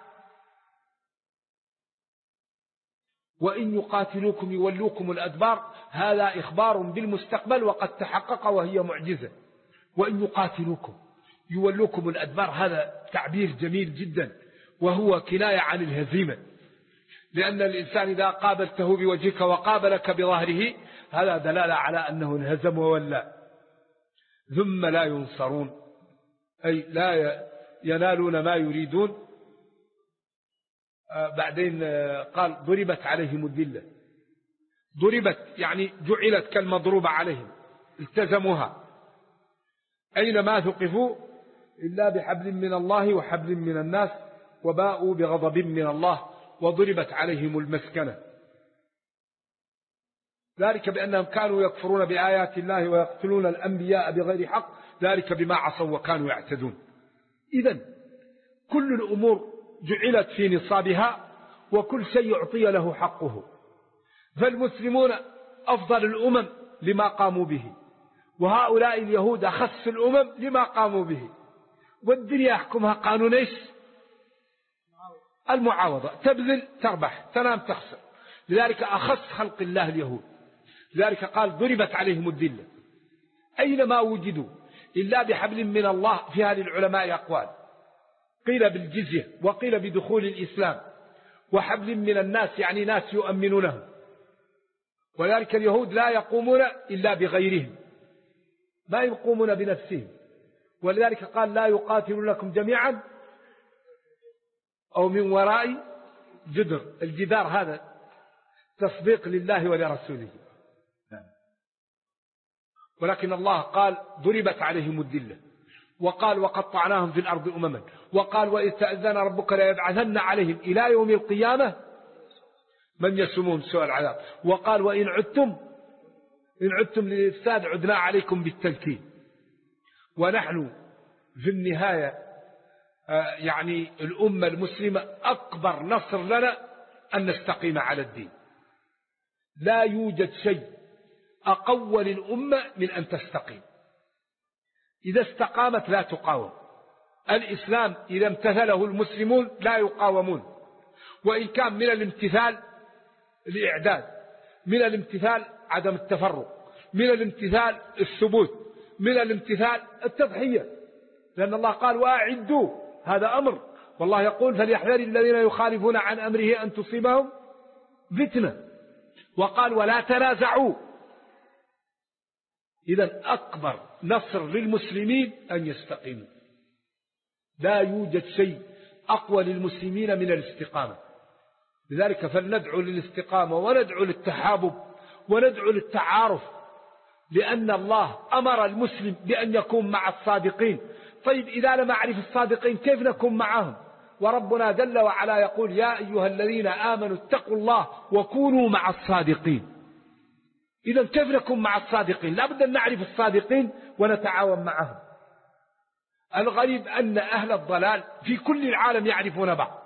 وإن يقاتلوكم يولوكم الأدبار، هذا إخبار بالمستقبل وقد تحقق وهي معجزة. وإن يقاتلوكم يولوكم الأدبار، هذا تعبير جميل جدا وهو كناية عن الهزيمة، لأن الإنسان إذا قابلته بوجهك وقابلك بظهره هذا دلالة على أنه انهزم وولى. ثم لا ينصرون، أي لا ينالون ما يريدون. بعدين قال ضربت عليهم الذلة، ضربت يعني جعلت كالمضروبة عليهم، التزموها أينما ثقفوا إلا بحبل من الله وحبل من الناس وباءوا بغضب من الله وضربت عليهم المسكنة. ذلك بأنهم كانوا يكفرون بآيات الله ويقتلون الأنبياء بغير حق، ذلك بما عصوا وكانوا يعتدون. إذن كل الأمور جعلت في نصابها وكل شيء يعطي له حقه. فالمسلمون أفضل الأمم لما قاموا به، وهؤلاء اليهود أخس الأمم لما قاموا به. والدنيا يحكمها قانون إيش؟ المعاوضة، تبذل تربح، تنام تخسر. لذلك أخص خلق الله اليهود. لذلك قال ضربت عليهم الذلة أينما وجدوا إلا بحبل من الله. في هذه العلماء أقوال، قيل بالجزية وقيل بدخول الإسلام، وحبل من الناس يعني ناس يؤمنونه. ولذلك اليهود لا يقومون إلا بغيرهم، ما يقومون بنفسهم. ولذلك قال لا يقاتلونكم جميعا أو من وراء جدر. الجدار هذا تصديق لله ولرسوله. ولكن الله قال ضربت عليهم الذلة، وقال وقطعناهم في الأرض أمما، وقال وإذ تأذن ربك ليبعثن عليهم إلى يوم القيامة من يسومهم سوء العذاب، وقال وإن عدتم للإفساد عدنا عليكم بالتنكيل. ونحن في النهاية يعني الأمة المسلمة أكبر نصر لنا أن نستقيم على الدين. لا يوجد شيء أقوى للأمة من أن تستقيم. إذا استقامت لا تقاوم. الإسلام إذا امتثله المسلمون لا يقاومون، وإن كان من الامتثال الإعداد، من الامتثال عدم التفرق، من الامتثال الثبوت، من الامتثال التضحية. لأن الله قال وأعدوا، هذا أمر، والله يقول فليحذر الذين يخالفون عن أمره أن تصيبهم فتنة. وقال ولا تنازعوا. إذن أكبر نصر للمسلمين أن يستقيموا. لا يوجد شيء أقوى للمسلمين من الاستقامة. لذلك فلندعو للاستقامة وندعو للتحابب وندعو للتعارف لأن الله أمر المسلم بأن يكون مع الصادقين. طيب إذا لم أعرف الصادقين كيف نكون معهم؟ وربنا جل وعلا يقول يا أيها الذين آمنوا اتقوا الله وكونوا مع الصادقين. إذا كيف نكون مع الصادقين؟ لا بد أن نعرف الصادقين ونتعاون معهم. الغريب أن أهل الضلال في كل العالم يعرفون بعض.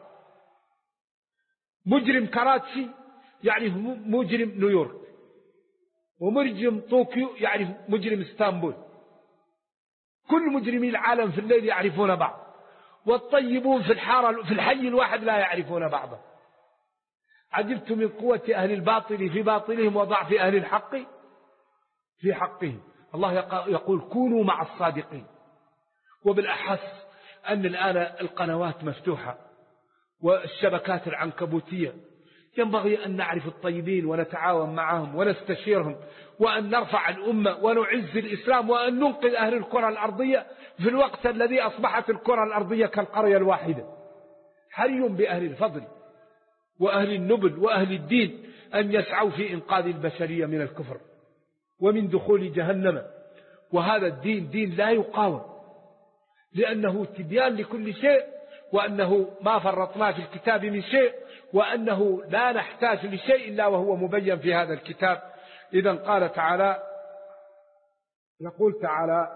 مجرم كراتشي يعرف مجرم نيويورك، ومجرم طوكيو يعرف مجرم اسطنبول. كل مجرمي العالم في الليل يعرفون بعض، والطيبون في الحي الواحد لا يعرفون بعضا. عجبت من قوة أهل الباطل في باطلهم وضعف أهل الحق في حقهم. الله يقول كونوا مع الصادقين. وبالأحس أن الآن القنوات مفتوحة والشبكات العنكبوتية، ينبغي أن نعرف الطيبين ونتعاون معهم ونستشيرهم، وأن نرفع الأمة ونعز الإسلام، وأن ننقذ أهل الكرة الأرضية في الوقت الذي أصبحت الكرة الأرضية كالقرية الواحدة. حري بأهل الفضل وأهل النبل وأهل الدين أن يسعوا في إنقاذ البشرية من الكفر ومن دخول جهنم. وهذا الدين دين لا يقاوم، لأنه تبيان لكل شيء، وأنه ما فرطنا في الكتاب من شيء، وأنه لا نحتاج لشيء إلا وهو مبين في هذا الكتاب. إذا قال تعالى، يقول تعالى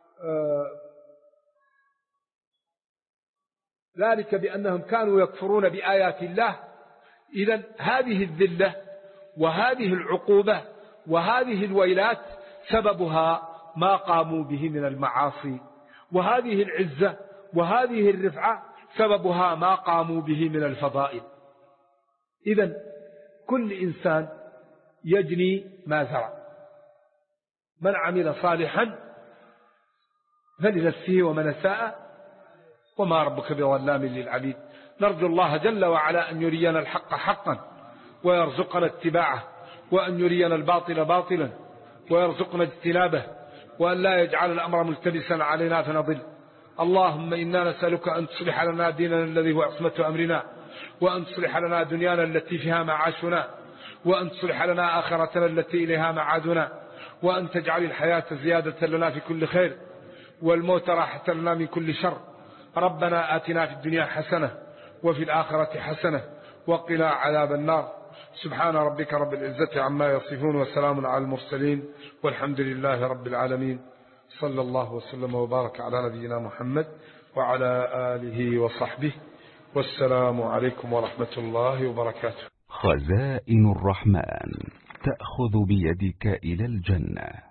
ذلك بأنهم كانوا يكفرون بآيات الله. إذا هذه الذلة وهذه العقوبة وهذه الويلات سببها ما قاموا به من المعاصي، وهذه العزة وهذه الرفعة سببها ما قاموا به من الفضائل. إذن كل إنسان يجني ما زرع. من عمل صالحا فلنفسه ومن أساء وما ربك بظلام للعبيد. نرجو الله جل وعلا أن يرينا الحق حقا ويرزقنا اتباعه، وأن يرينا الباطل باطلا ويرزقنا اجتنابه، وأن لا يجعل الأمر ملتبسا علينا فنضل. اللهم إنا نسألك أن تصلح لنا ديننا الذي هو عصمة أمرنا، وأن تصلح لنا دنيانا التي فيها معاشنا، وأن تصلح لنا آخرتنا التي إليها معادنا، وأن تجعل الحياة زيادة لنا في كل خير والموت راحة لنا من كل شر. ربنا آتنا في الدنيا حسنة وفي الآخرة حسنة وقنا عذاب النار. سبحان ربك رب العزة عما يصفون وسلام على المرسلين والحمد لله رب العالمين. صلى الله وسلم وبارك على نبينا محمد وعلى آله وصحبه، والسلام عليكم ورحمة الله وبركاته. خزائن الرحمن تأخذ بيدك إلى الجنة.